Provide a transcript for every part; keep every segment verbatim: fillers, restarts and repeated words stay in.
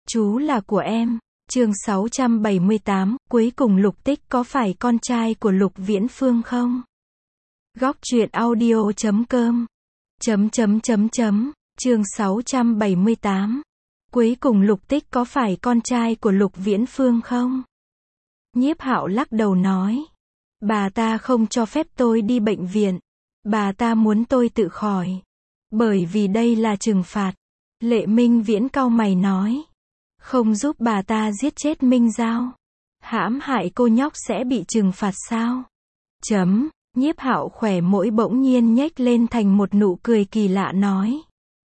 Chú là của em. Chương sáu trăm bảy mươi tám, cuối cùng Lục Tích có phải con trai của Lục Viễn Phương không? Góc truyện audio chấm com chấm chấm chấm chấm Chương sáu trăm bảy mươi tám. Cuối cùng Lục Tích có phải con trai của Lục Viễn Phương không? Nhiếp Hạo lắc đầu nói, bà ta không cho phép tôi đi bệnh viện. Bà ta muốn tôi tự khỏi. Bởi vì đây là trừng phạt. Lệ Minh Viễn cau mày nói, không giúp bà ta giết chết Minh Giao, hãm hại cô nhóc sẽ bị trừng phạt sao? Chấm. Nhiếp Hạo khỏe mũi bỗng nhiên nhếch lên thành một nụ cười kỳ lạ nói,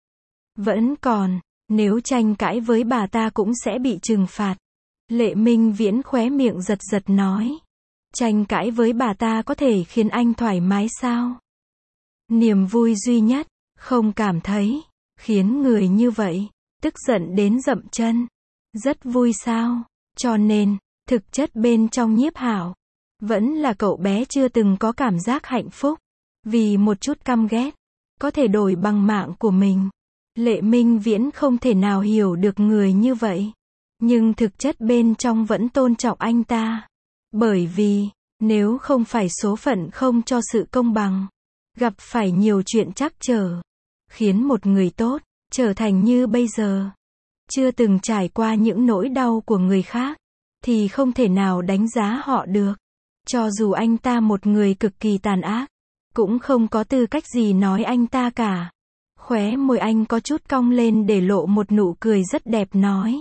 vẫn còn, nếu tranh cãi với bà ta cũng sẽ bị trừng phạt. Lệ Minh Viễn khóe miệng giật giật nói, tranh cãi với bà ta có thể khiến anh thoải mái sao? Niềm vui duy nhất, không cảm thấy, khiến người như vậy, tức giận đến dậm chân. Rất vui sao? Cho nên, thực chất bên trong Nhiếp Hạo, vẫn là cậu bé chưa từng có cảm giác hạnh phúc. Vì một chút căm ghét, có thể đổi bằng mạng của mình. Lệ Minh Viễn không thể nào hiểu được người như vậy. Nhưng thực chất bên trong vẫn tôn trọng anh ta. Bởi vì, nếu không phải số phận không cho sự công bằng, gặp phải nhiều chuyện trắc trở, khiến một người tốt, trở thành như bây giờ, chưa từng trải qua những nỗi đau của người khác, thì không thể nào đánh giá họ được. Cho dù anh ta một người cực kỳ tàn ác, cũng không có tư cách gì nói anh ta cả. Khóe môi anh có chút cong lên để lộ một nụ cười rất đẹp nói,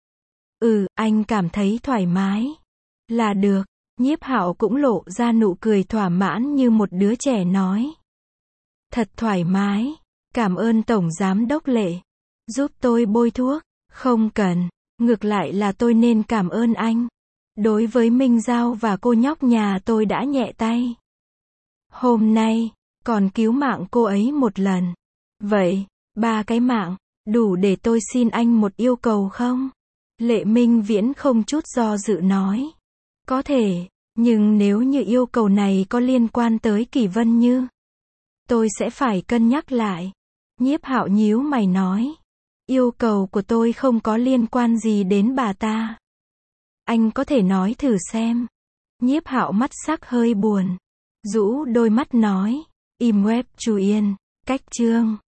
ừ, anh cảm thấy thoải mái là được. Nhiếp Hạo cũng lộ ra nụ cười thỏa mãn như một đứa trẻ nói, thật thoải mái, cảm ơn Tổng Giám Đốc Lệ, giúp tôi bôi thuốc. Không cần, ngược lại là tôi nên cảm ơn anh. Đối với Minh Giao và cô nhóc nhà tôi đã nhẹ tay. Hôm nay, còn cứu mạng cô ấy một lần. Vậy, ba cái mạng, đủ để tôi xin anh một yêu cầu không? Lệ Minh Viễn không chút do dự nói, có thể, nhưng nếu như yêu cầu này có liên quan tới Kỷ Vân Như, tôi sẽ phải cân nhắc lại. Nhiếp Hạo nhíu mày nói, yêu cầu của tôi không có liên quan gì đến bà ta. Anh có thể nói thử xem. Nhiếp Hạo mắt sắc hơi buồn, rũ đôi mắt nói, im web chú yên, cách chương.